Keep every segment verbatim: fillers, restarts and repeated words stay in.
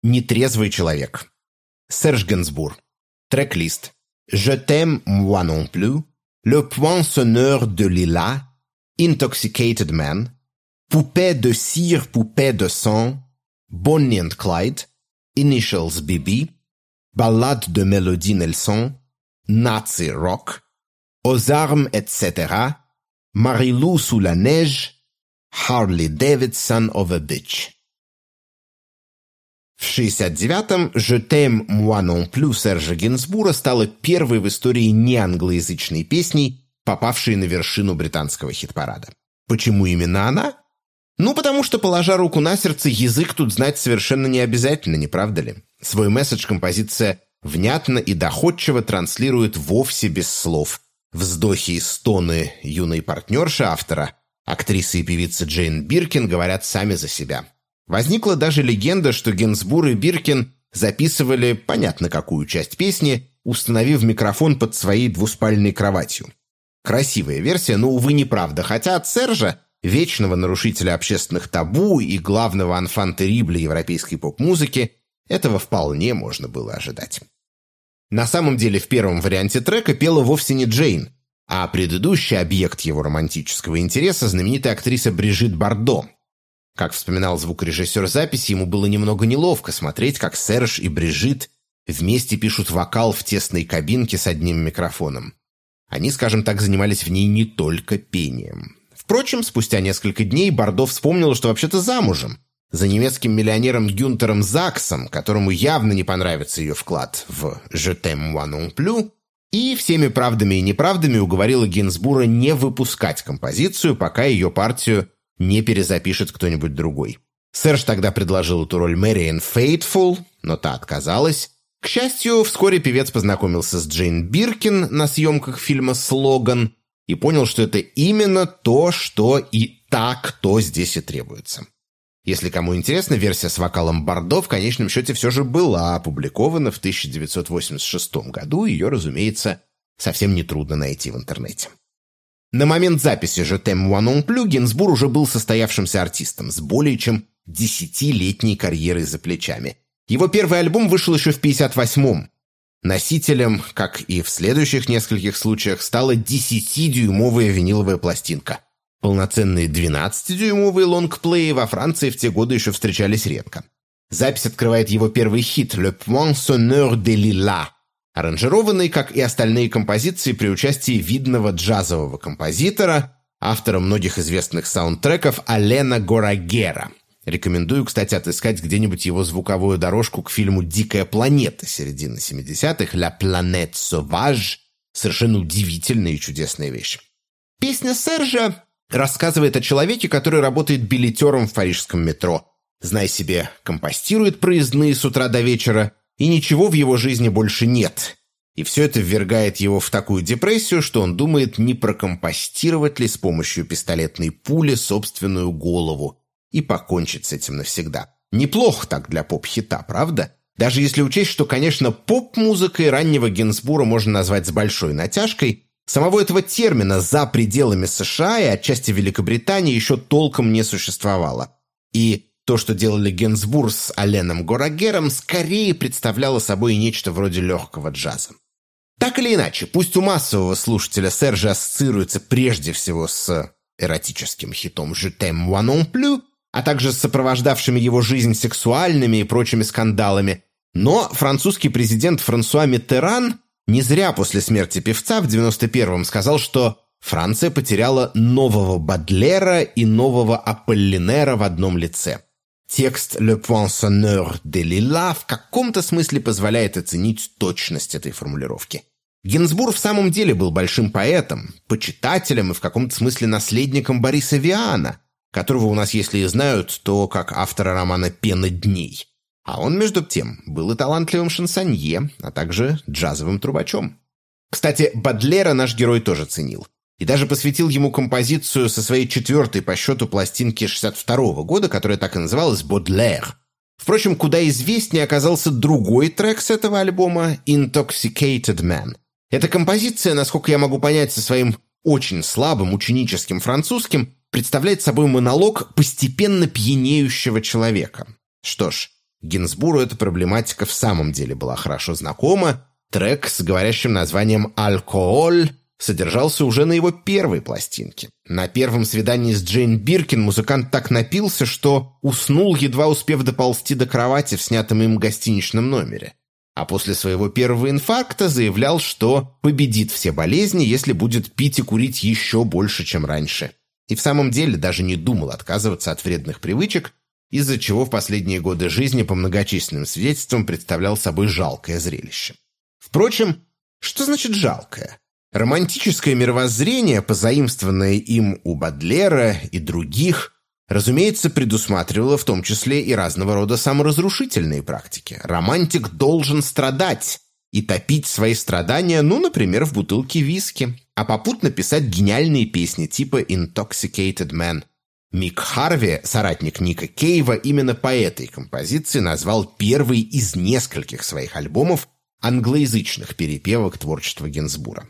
«Нетрезвый человек». Серж Генсбур. Трек-лист. «Je t'aime moi non plus», «Le poinçonneur de lilas», «Intoxicated man», «Poupée de cire, poupée de sang», «Bonnie and Clyde», «Initials B B», «Ballade de Mélodie Nelson», «Nazi rock», «Aux armes, et cetera», «Marilou sous la neige», «Harley Davidson of a bitch». В шестьдесят девятом «Je t'aime moi non plus» Сержа Генсбура стала первой в истории неанглоязычной песней, попавшей на вершину британского хит-парада. Почему именно она? Ну, потому что, положа руку на сердце, язык тут знать совершенно не обязательно, не правда ли? Свой месседж композиция внятно и доходчиво транслирует вовсе без слов. Вздохи и стоны юной партнерши автора, актрисы и певицы Джейн Биркин, говорят сами за себя. Возникла даже легенда, что Генсбур и Биркин записывали понятно какую часть песни, установив микрофон под своей двуспальной кроватью. Красивая версия, но, увы, неправда, хотя от Сержа, вечного нарушителя общественных табу и главного анфан террибле европейской поп-музыки, этого вполне можно было ожидать. На самом деле в первом варианте трека пела вовсе не Джейн, а предыдущий объект его романтического интереса, знаменитая актриса Брижит Бардо. Как вспоминал звукорежиссер записи, ему было немного неловко смотреть, как Серж и Брижит вместе пишут вокал в тесной кабинке с одним микрофоном. Они, скажем так, занимались в ней не только пением. Впрочем, спустя несколько дней Бардо вспомнила, что вообще-то замужем за немецким миллионером Гюнтером Заксом, которому явно не понравится ее вклад в «Je t'aime moi non plus», и всеми правдами и неправдами уговорила Генсбура не выпускать композицию, пока ее партию не перезапишет кто-нибудь другой. Серж тогда предложил эту роль Мэриэн Фейтфул, но та отказалась. К счастью, вскоре певец познакомился с Джейн Биркин на съемках фильма «Слоган» и понял, что это именно то, что и так, кто здесь и требуется. Если кому интересно, версия с вокалом Бардо в конечном счете все же была опубликована в тысяча девятьсот восемьдесят шестом году, ее, разумеется, совсем нетрудно найти в интернете. На момент записи «Je t'aime moi non plus» Генсбур уже был состоявшимся артистом с более чем десятилетней карьерой за плечами. Его первый альбом вышел еще в пятьдесят восьмом. Носителем, как и в следующих нескольких случаях, стала десятидюймовая виниловая пластинка. Полноценные двенадцатидюймовые лонгплеи во Франции в те годы еще встречались редко. Запись открывает его первый хит «Le poinçonneur de lilas», аранжированный, как и остальные композиции, при участии видного джазового композитора, автора многих известных саундтреков Алена Горагера. Рекомендую, кстати, отыскать где-нибудь его звуковую дорожку к фильму «Дикая планета» середины семидесятых, «La planète sauvage». Совершенно удивительная и чудесная вещь. Песня Сержа рассказывает о человеке, который работает билетером в парижском метро. Знай себе, компостирует проездные с утра до вечера, и ничего в его жизни больше нет. И все это ввергает его в такую депрессию, что он думает, не прокомпостировать ли с помощью пистолетной пули собственную голову и покончить с этим навсегда. Неплохо так для поп-хита, правда? Даже если учесть, что, конечно, поп-музыкой раннего Генсбура можно назвать с большой натяжкой, самого этого термина за пределами США и отчасти Великобритании еще толком не существовало. И то, что делали Генсбур с Аленом Горагером, скорее представляло собой нечто вроде легкого джаза. Так или иначе, пусть у массового слушателя Сержа ассоциируется прежде всего с эротическим хитом «Je t'aime moi non plus», а также с сопровождавшими его жизнь сексуальными и прочими скандалами, но французский президент Франсуа Миттеран не зря после смерти певца в девяносто первом сказал, что Франция потеряла нового Бадлера и нового Аполлинера в одном лице. Текст «Le poinçonneur de lilas» в каком-то смысле позволяет оценить точность этой формулировки. Генсбур в самом деле был большим поэтом, почитателем и в каком-то смысле наследником Бориса Виана, которого у нас, если и знают, то как автора романа «Пена дней». А он, между тем, был и талантливым шансонье, а также джазовым трубачом. Кстати, Бадлера наш герой тоже ценил. И даже посвятил ему композицию со своей четвертой по счету пластинки шестьдесят второго года, которая так и называлась «Бодлер». Впрочем, куда известнее оказался другой трек с этого альбома «Intoxicated man». Эта композиция, насколько я могу понять со своим очень слабым ученическим французским, представляет собой монолог постепенно пьянеющего человека. Что ж, Гинзбургу эта проблематика в самом деле была хорошо знакома. Трек с говорящим названием «Алкоголь» содержался уже на его первой пластинке. На первом свидании с Джейн Биркин музыкант так напился, что уснул, едва успев доползти до кровати в снятом им гостиничном номере. А после своего первого инфаркта заявлял, что победит все болезни, если будет пить и курить еще больше, чем раньше. И в самом деле даже не думал отказываться от вредных привычек, из-за чего в последние годы жизни по многочисленным свидетельствам представлял собой жалкое зрелище. Впрочем, что значит «жалкое»? Романтическое мировоззрение, позаимствованное им у Бодлера и других, разумеется, предусматривало в том числе и разного рода саморазрушительные практики. Романтик должен страдать и топить свои страдания, ну, например, в бутылке виски, а попутно писать гениальные песни типа «Intoxicated Man». Мик Харви, соратник Ника Кейва, именно по этой композиции назвал первый из нескольких своих альбомов англоязычных перепевок творчества Гинзбурга.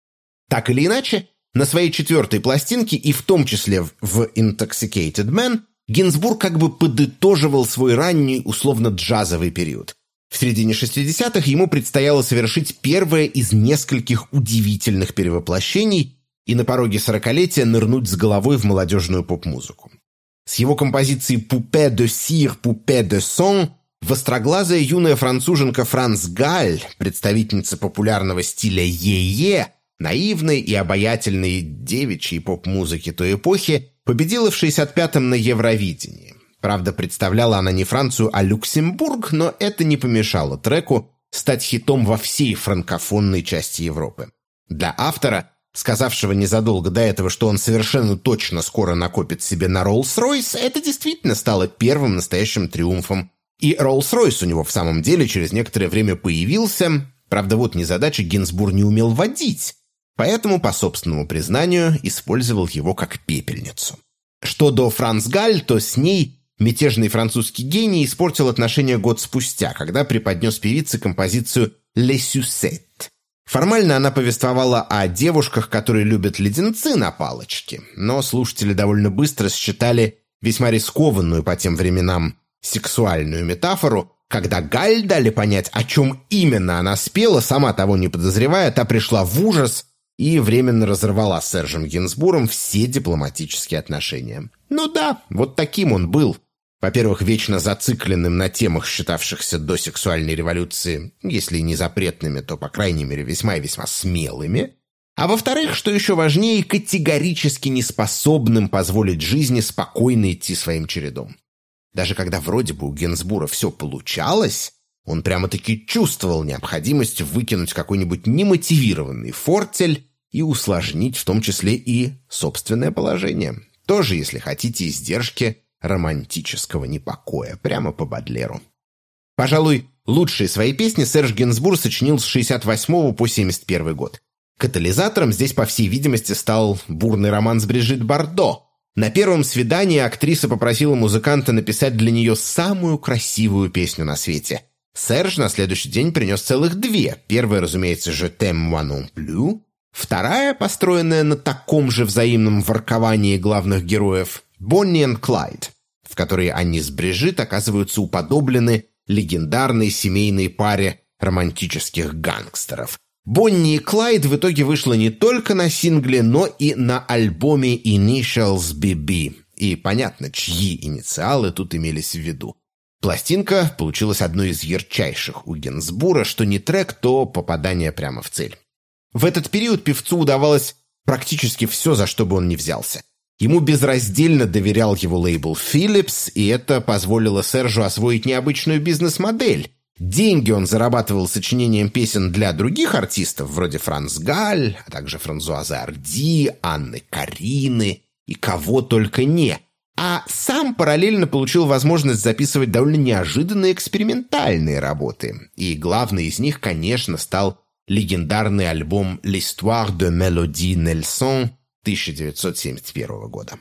Так или иначе, на своей четвертой пластинке, и в том числе в «Intoxicated Man», Гинзбург как бы подытоживал свой ранний условно-джазовый период. В середине шестидесятых ему предстояло совершить первое из нескольких удивительных перевоплощений и на пороге сорокалетия нырнуть с головой в молодежную поп-музыку. С его композицией «Poupée de cire, poupée de sang» востроглазая юная француженка Франс Галь, представительница популярного стиля «е-е», наивной и обаятельной девичьей поп-музыки той эпохи, победила в шестьдесят пятом на Евровидении. Правда, представляла она не Францию, а Люксембург, но это не помешало треку стать хитом во всей франкофонной части Европы. Для автора, сказавшего незадолго до этого, что он совершенно точно скоро накопит себе на Роллс-Ройс, это действительно стало первым настоящим триумфом. И Роллс-Ройс у него в самом деле через некоторое время появился. Правда, вот незадача, Гинзбург не умел водить, поэтому, по собственному признанию, использовал его как пепельницу. Что до Франс Галь, то с ней мятежный французский гений испортил отношения год спустя, когда преподнес певице композицию «Les Sucettes». Формально она повествовала о девушках, которые любят леденцы на палочке, но слушатели довольно быстро считали весьма рискованную по тем временам сексуальную метафору. Когда Галь дали понять, о чем именно она спела, сама того не подозревая, та пришла в ужас и временно разорвала с Сержем Гинзбургом все дипломатические отношения. Ну да, вот таким он был. Во-первых, вечно зацикленным на темах, считавшихся до сексуальной революции, если и не запретными, то, по крайней мере, весьма и весьма смелыми. А во-вторых, что еще важнее, категорически неспособным позволить жизни спокойно идти своим чередом. Даже когда вроде бы у Гинзбурга все получалось, он прямо-таки чувствовал необходимость выкинуть какой-нибудь немотивированный фортель и усложнить в том числе и собственное положение. Тоже, если хотите, издержки романтического непокоя, прямо по Бодлеру. Пожалуй, лучшие свои песни Серж Гинзбург сочинил с шестьдесят восьмого по семьдесят первый год. Катализатором здесь, по всей видимости, стал бурный роман с Брижит Бардо. На первом свидании актриса попросила музыканта написать для нее самую красивую песню на свете. Серж на следующий день принес целых две. Первая, разумеется, «Je t'aime moi non plus». Вторая, построенная на таком же взаимном ворковании главных героев, «Бонни и Клайд», в которой они с Брижит оказываются уподоблены легендарной семейной паре романтических гангстеров. «Бонни и Клайд» в итоге вышла не только на сингле, но и на альбоме Initials би би. И понятно, чьи инициалы тут имелись в виду. Пластинка получилась одной из ярчайших у Гинзбурга, что не трек, то попадание прямо в цель. В этот период певцу удавалось практически все, за что бы он ни взялся. Ему безраздельно доверял его лейбл Philips, и это позволило Сержу освоить необычную бизнес-модель. Деньги он зарабатывал сочинением песен для других артистов, вроде Франс Галь, а также Франсуазы Арди, Анны Карины и кого только не. А сам параллельно получил возможность записывать довольно неожиданные экспериментальные работы. И главный из них, конечно, стал легендарный альбом «L'Histoire de Mélodie Nelson» тысяча девятьсот семьдесят первого года.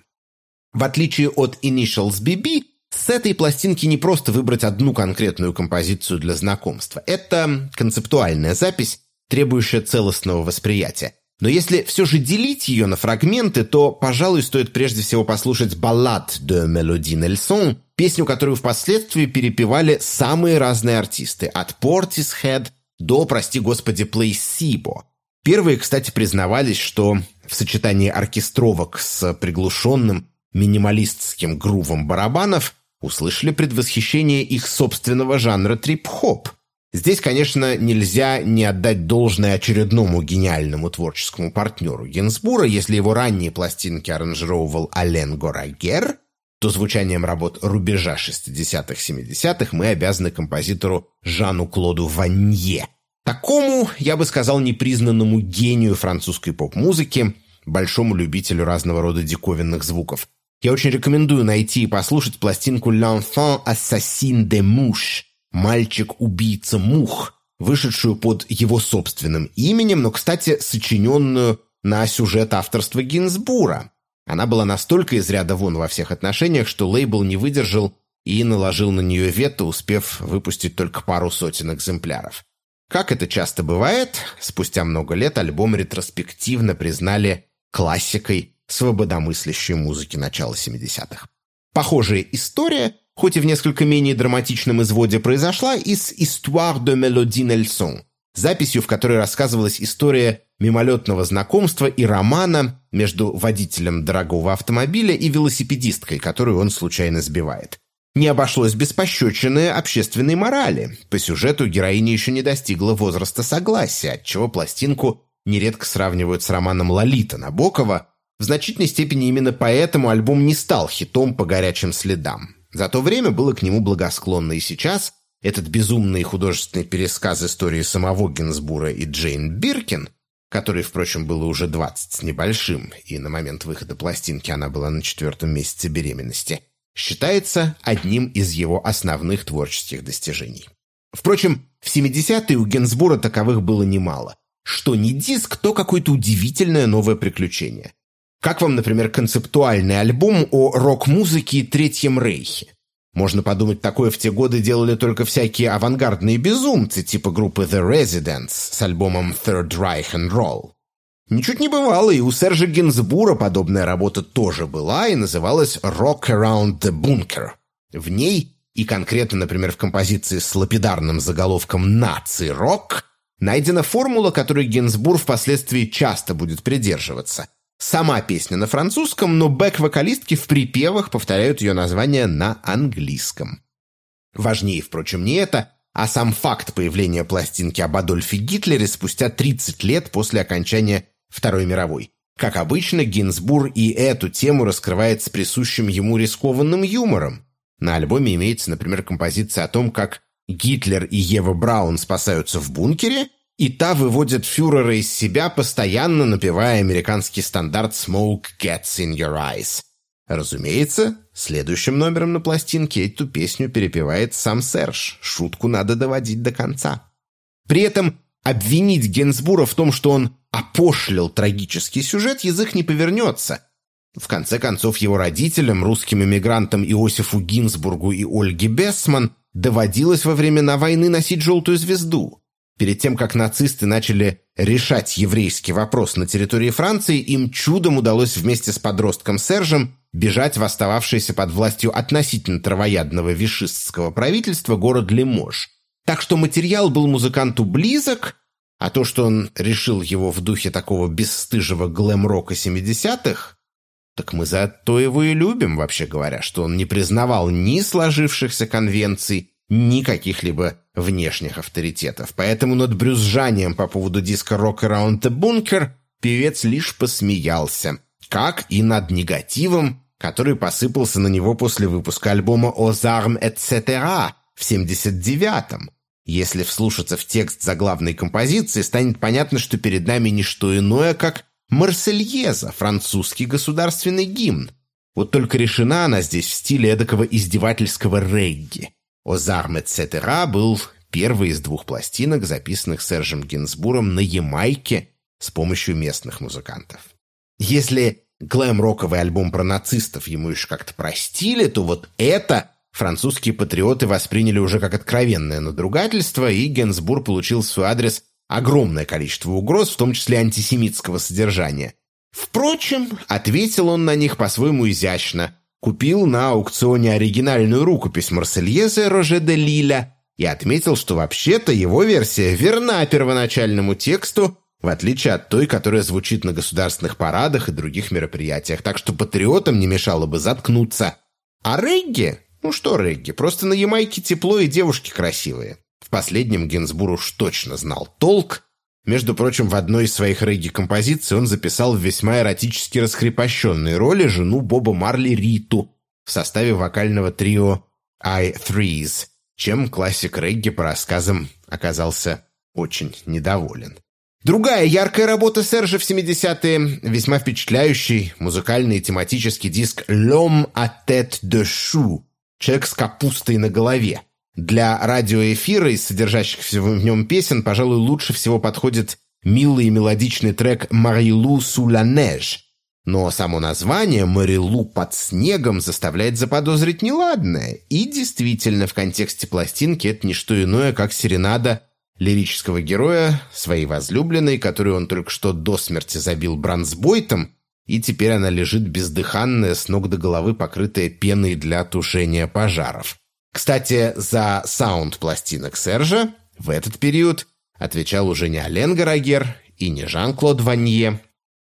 В отличие от Initials би би, с этой пластинки не просто выбрать одну конкретную композицию для знакомства. Это концептуальная запись, требующая целостного восприятия. Но если все же делить ее на фрагменты, то, пожалуй, стоит прежде всего послушать «Ballade de Mélodie Nelson», Песню, которую впоследствии перепевали самые разные артисты, от Portishead до, прости господи, Placebo. Первые, кстати, признавались, что в сочетании оркестровок с приглушенным минималистским грувом барабанов услышали предвосхищение их собственного жанра трип-хоп. Здесь, конечно, нельзя не отдать должное очередному гениальному творческому партнеру Гинзбура. Если его ранние пластинки аранжировал Ален Горагер, то звучанием работ рубежа шестидесятых-семидесятых мы обязаны композитору Жану Клоду Ванье. Такому, я бы сказал, непризнанному гению французской поп-музыки, большому любителю разного рода диковинных звуков. Я очень рекомендую найти и послушать пластинку «L'enfant assassine des mouches» – «Мальчик-убийца мух», вышедшую под его собственным именем, но, кстати, сочиненную на сюжет авторства Гинзбура. Она была настолько из ряда вон во всех отношениях, что лейбл не выдержал и наложил на нее вето, успев выпустить только пару сотен экземпляров. Как это часто бывает, спустя много лет альбом ретроспективно признали классикой свободомыслящей музыки начала семидесятых. Похожая история, хоть и в несколько менее драматичном изводе, произошла и с «Histoire de Mélodie Nelson», записью, в которой рассказывалась история мимолетного знакомства и романа между водителем дорогого автомобиля и велосипедисткой, которую он случайно сбивает. Не обошлось без пощечины общественной морали. По сюжету героиня еще не достигла возраста согласия, отчего пластинку нередко сравнивают с романом «Лолита» Набокова. В значительной степени именно поэтому альбом не стал хитом по горячим следам. За то время было к нему благосклонно, и сейчас этот безумный художественный пересказ истории самого Гинзбура и Джейн Биркин, которой, впрочем, было уже двадцать с небольшим, и на момент выхода пластинки она была на четвертом месяце беременности, считается одним из его основных творческих достижений. Впрочем, в семидесятые у Гинзбура таковых было немало. Что не диск, то какое-то удивительное новое приключение. Как вам, например, концептуальный альбом о рок-музыке и Третьем Рейхе? Можно подумать, такое в те годы делали только всякие авангардные безумцы, типа группы The Residents с альбомом Third Reich and Roll. Ничуть не бывало, и у Сержа Гинзбура подобная работа тоже была и называлась «Rock Around the Bunker». В ней, и конкретно, например, в композиции с лапидарным заголовком «Наци-рок», найдена формула, которой Гинзбур впоследствии часто будет придерживаться. Сама песня на французском, но бэк-вокалистки в припевах повторяют ее название на английском. Важнее, впрочем, не это, а сам факт появления пластинки об Адольфе Гитлере спустя тридцать лет после окончания Второй мировой. Как обычно, Гинзбур и эту тему раскрывает с присущим ему рискованным юмором. На альбоме имеется, например, композиция о том, как Гитлер и Ева Браун спасаются в бункере, и та выводит фюрера из себя, постоянно напевая американский стандарт «Smoke gets in your eyes». Разумеется, следующим номером на пластинке эту песню перепевает сам Серж. Шутку надо доводить до конца. При этом обвинить Гинзбура в том, что он опошлил трагический сюжет, язык не повернется. В конце концов, его родителям, русским эмигрантам Иосифу Гинзбургу и Ольге Бессман, доводилось во времена войны носить желтую звезду. Перед тем, как нацисты начали решать еврейский вопрос на территории Франции, им чудом удалось вместе с подростком Сержем бежать в остававшийся под властью относительно травоядного вишистского правительства город Лимож. Так что материал был музыканту близок, а то, что он решил его в духе такого бесстыжего глэм-рока семидесятых, так мы за то его и любим, вообще говоря, что он не признавал ни сложившихся конвенций, ни каких-либо внешних авторитетов. Поэтому над брюзжанием по поводу диска «Rock Around the Bunker» певец лишь посмеялся, как и над негативом, который посыпался на него после выпуска альбома «Aux armes et cetera» в семьдесят девятом. Если вслушаться в текст заглавной композиции, станет понятно, что перед нами не что иное, как «Марсельеза», французский государственный гимн. Вот только решена она здесь в стиле эдакого издевательского регги. «Aux armes et cetera» был первой из двух пластинок, записанных Сержем Гинзбуром на Ямайке с помощью местных музыкантов. Если глэм-роковый альбом про нацистов ему еще как-то простили, то вот это французские патриоты восприняли уже как откровенное надругательство, и Гинзбур получил в свой адрес огромное количество угроз, в том числе антисемитского содержания. Впрочем, ответил он на них по-своему изящно. купил на аукционе оригинальную рукопись Марсельезы Роже де Лиля и отметил, что вообще-то его версия верна первоначальному тексту, в отличие от той, которая звучит на государственных парадах и других мероприятиях, так что патриотам не мешало бы заткнуться. А регги? Ну что регги, просто на Ямайке тепло и девушки красивые. В последнем Гинзбур уж точно знал толк. Между прочим, в одной из своих регги-композиций он записал в весьма эротически раскрепощенной роли жену Боба Марли Риту в составе вокального трио I Threes, чем классик регги по рассказам оказался очень недоволен. Другая яркая работа Сержа в семидесятые – весьма впечатляющий музыкальный и тематический диск «L'homme à tête de chou» – «Человек с капустой на голове». Для радиоэфира из содержащихся в нем песен, пожалуй, лучше всего подходит милый и мелодичный трек «Марилу sous la neige». Но само название «Марилу под снегом» заставляет заподозрить неладное. И действительно, в контексте пластинки это не что иное, как серенада лирического героя своей возлюбленной, которую он только что до смерти забил бронзбойтом, и теперь она лежит бездыханная, с ног до головы покрытая пеной для тушения пожаров. Кстати, за саунд пластинок Сержа в этот период отвечал уже не Ален Гарагер и не Жан-Клод Ванье,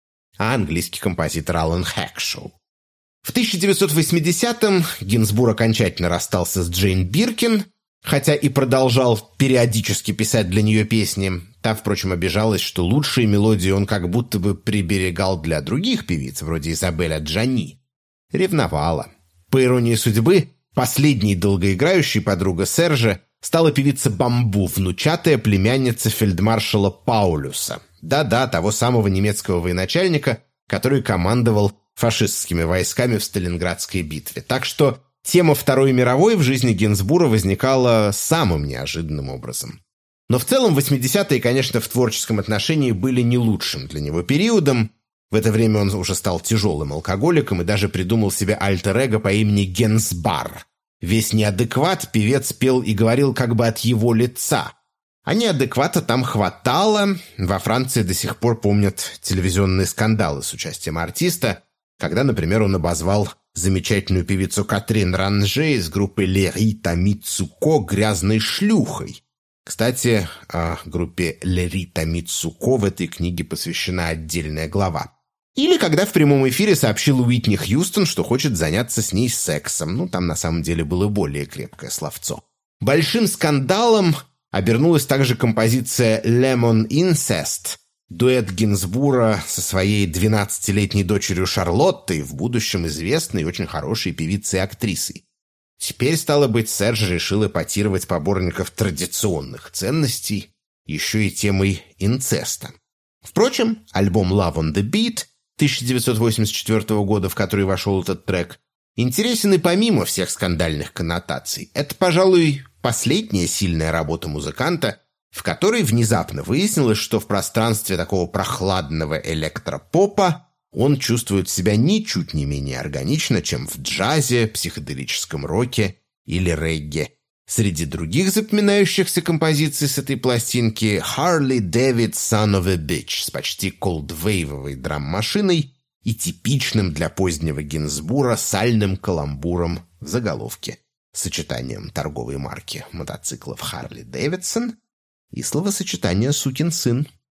а английский композитор Алан Хэкшоу. В тысяча девятьсот восьмидесятом Гинзбур окончательно расстался с Джейн Биркин, хотя и продолжал периодически писать для нее песни. Та, впрочем, обижалась, что лучшие мелодии он как будто бы приберегал для других певиц, вроде Изабель Аджани. Ревновала. По иронии судьбы, последней долгоиграющей подруга Сержа стала певица Бамбу, внучатая племянница фельдмаршала Паулюса. Да-да, того самого немецкого военачальника, который командовал фашистскими войсками в Сталинградской битве. Так что тема Второй мировой в жизни Гинзбура возникала самым неожиданным образом. Но в целом восьмидесятые, конечно, в творческом отношении были не лучшим для него периодом. В это время он уже стал тяжелым алкоголиком и даже придумал себе альтер-эго по имени Генсбар. Весь неадекват певец пел и говорил как бы от его лица. А неадеквата там хватало. Во Франции до сих пор помнят телевизионные скандалы с участием артиста, когда, например, он обозвал замечательную певицу Катрин Ранже из группы Лерита Мицуко грязной шлюхой. Кстати, о группе Лерита Мицуко в этой книге посвящена отдельная глава. Или когда в прямом эфире сообщил Уитни Хьюстон, что хочет заняться с ней сексом. Ну, там на самом деле было более крепкое словцо. Большим скандалом обернулась также композиция «Lemon Incest», дуэт Гинзбура со своей двенадцатилетней дочерью Шарлоттой, в будущем известной и очень хорошей певицей и актрисой. Теперь, стало быть, Серж решил эпатировать поборников традиционных ценностей еще и темой инцеста. Впрочем, альбом «Love on the Beat» тысяча девятьсот восемьдесят четвёртого года, в который вошел этот трек, интересен и помимо всех скандальных коннотаций. Это, пожалуй, последняя сильная работа музыканта, в которой внезапно выяснилось, что в пространстве такого прохладного электропопа он чувствует себя ничуть не менее органично, чем в джазе, психоделическом роке или регге. Среди других запоминающихся композиций с этой пластинки «Harley David Son of a Bitch» с почти колдвейвовой драм-машиной и типичным для позднего Гинзбура сальным каламбуром в заголовке, сочетанием торговой марки мотоциклов «Harley Davidson» и словосочетание «сукин сын».